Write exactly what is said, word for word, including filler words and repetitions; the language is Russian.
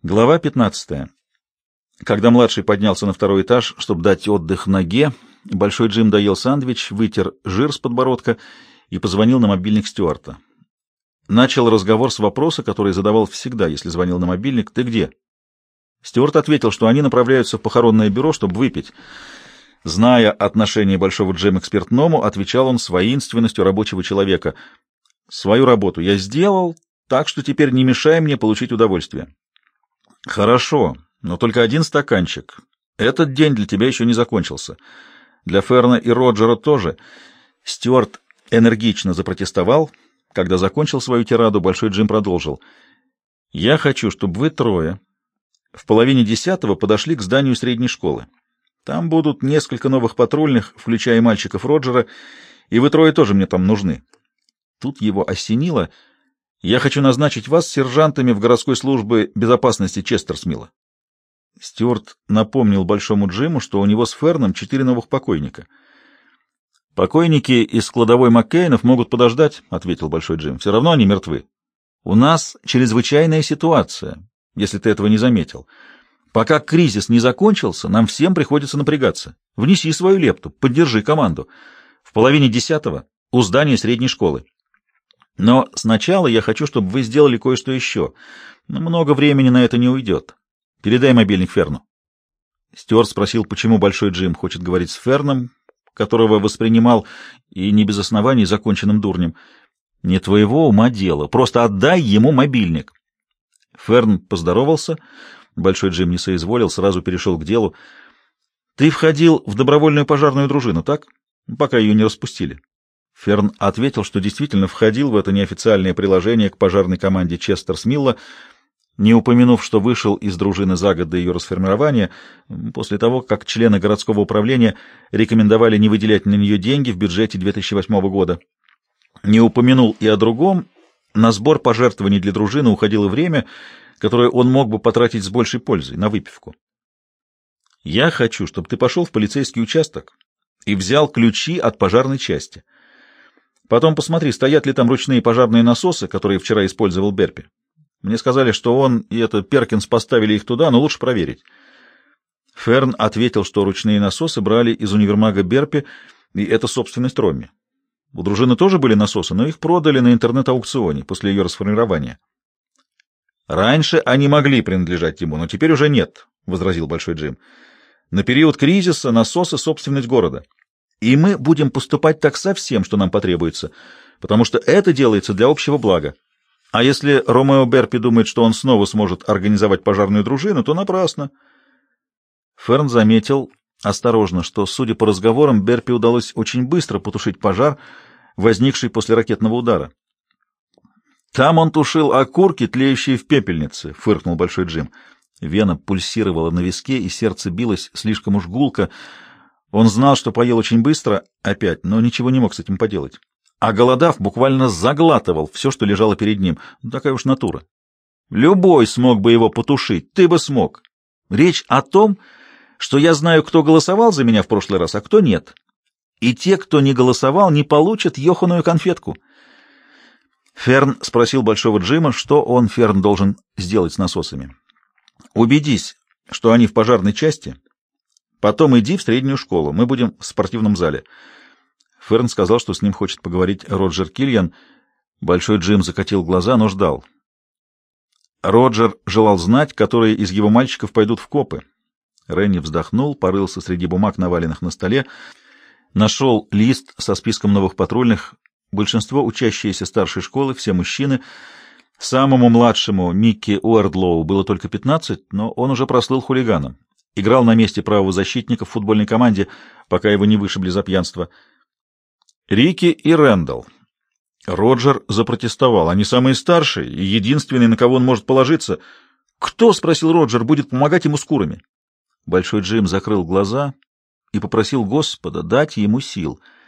Глава пятнадцатая. Когда младший поднялся на второй этаж, чтобы дать отдых ноге, Большой Джим доел сэндвич, вытер жир с подбородка и позвонил на мобильник Стюарта. Начал разговор с вопроса, который задавал всегда, если звонил на мобильник: «Ты где?» Стюарт ответил, что они направляются в похоронное бюро, чтобы выпить. Зная отношение Большого Джима к спиртному, отвечал он с воинственностью рабочего человека: «Свою работу я сделал, так что теперь не мешай мне получить удовольствие». «Хорошо, но только один стаканчик. Этот день для тебя еще не закончился. Для Ферна и Роджера тоже». Стюарт энергично запротестовал. Когда закончил свою тираду, Большой Джим продолжил: «Я хочу, чтобы вы трое в половине десятого подошли к зданию средней школы. Там будут несколько новых патрульных, включая мальчиков Роджера, и вы трое тоже мне там нужны». Тут его осенило: «Я хочу назначить вас сержантами в городской службе безопасности Честерсмилла». Стюарт напомнил Большому Джиму, что у него с Ферном четыре новых покойника. «Покойники из кладовой Маккейнов могут подождать», — ответил Большой Джим. «Все равно они мертвы. У нас чрезвычайная ситуация, если ты этого не заметил. Пока кризис не закончился, нам всем приходится напрягаться. Внеси свою лепту, поддержи команду. В половине десятого у здания средней школы. Но сначала я хочу, чтобы вы сделали кое-что еще. Много времени на это не уйдет. Передай мобильник Ферну». Стюарт спросил, почему Большой Джим хочет говорить с Ферном, которого воспринимал, и не без оснований, законченным дурнем. «Не твоего ума дело. Просто отдай ему мобильник». Ферн поздоровался. Большой Джим не соизволил, сразу перешел к делу. «Ты входил в добровольную пожарную дружину, так? Пока ее не распустили». Ферн ответил, что действительно входил в это неофициальное приложение к пожарной команде Честерсмилла, не упомянув, что вышел из дружины за год до ее расформирования, после того, как члены городского управления рекомендовали не выделять на нее деньги в бюджете две тысячи восьмого года. Не упомянул и о другом. На сбор пожертвований для дружины уходило время, которое он мог бы потратить с большей пользой, на выпивку. «Я хочу, чтобы ты пошел в полицейский участок и взял ключи от пожарной части. Потом посмотри, стоят ли там ручные пожарные насосы, которые вчера использовал Берпи. Мне сказали, что он и это Перкинс поставили их туда, но лучше проверить». Ферн ответил, что ручные насосы брали из универмага Берпи, и это собственность Ромми. У дружины тоже были насосы, но их продали на интернет-аукционе после ее расформирования. «Раньше они могли принадлежать ему, но теперь уже нет», — возразил Большой Джим. «На период кризиса насосы — собственность города. И мы будем поступать так со всем, что нам потребуется, потому что это делается для общего блага. А если Ромео Берпи думает, что он снова сможет организовать пожарную дружину, то напрасно». Ферн заметил осторожно, что, судя по разговорам, Берпи удалось очень быстро потушить пожар, возникший после ракетного удара. «Там он тушил окурки, тлеющие в пепельнице», — фыркнул Большой Джим. Вена пульсировала на виске, и сердце билось слишком уж гулко. Он знал, что поел очень быстро опять, но ничего не мог с этим поделать. А голодав, буквально заглатывал все, что лежало перед ним. Ну, такая уж натура. Любой смог бы его потушить, ты бы смог. Речь о том, что я знаю, кто голосовал за меня в прошлый раз, а кто нет. И те, кто не голосовал, не получат ёханую конфетку. Ферн спросил Большого Джима, что он, Ферн, должен сделать с насосами. «Убедись, что они в пожарной части. Потом иди в среднюю школу. Мы будем в спортивном зале». Ферн сказал, что с ним хочет поговорить Роджер Кильян. Большой Джим закатил глаза, но ждал. Роджер желал знать, которые из его мальчиков пойдут в копы. Ренни вздохнул, порылся среди бумаг, наваленных на столе, нашел лист со списком новых патрульных. Большинство учащиеся старшей школы, все мужчины. Самому младшему, Микки Уэрдлоу, было только пятнадцать, но он уже прослыл хулиганом. Играл на месте правого защитника в футбольной команде, пока его не вышибли за пьянство. Рики и Рэндалл. Роджер запротестовал. Они самые старшие и единственные, на кого он может положиться. «Кто, — спросил Роджер, — будет помогать ему с курами?» Большой Джим закрыл глаза и попросил Господа дать ему сил.